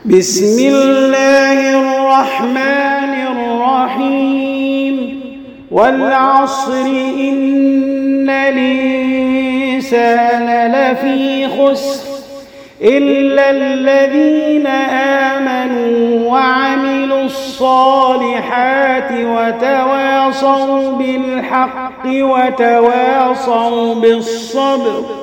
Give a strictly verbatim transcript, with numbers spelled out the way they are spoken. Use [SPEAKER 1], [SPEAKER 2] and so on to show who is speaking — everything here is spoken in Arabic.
[SPEAKER 1] بسم الله الرحمن الرحيم والعصر إن الإنسان لفي خسر إلا الذين آمنوا وعملوا الصالحات وتواصوا بالحق وتواصوا بالصبر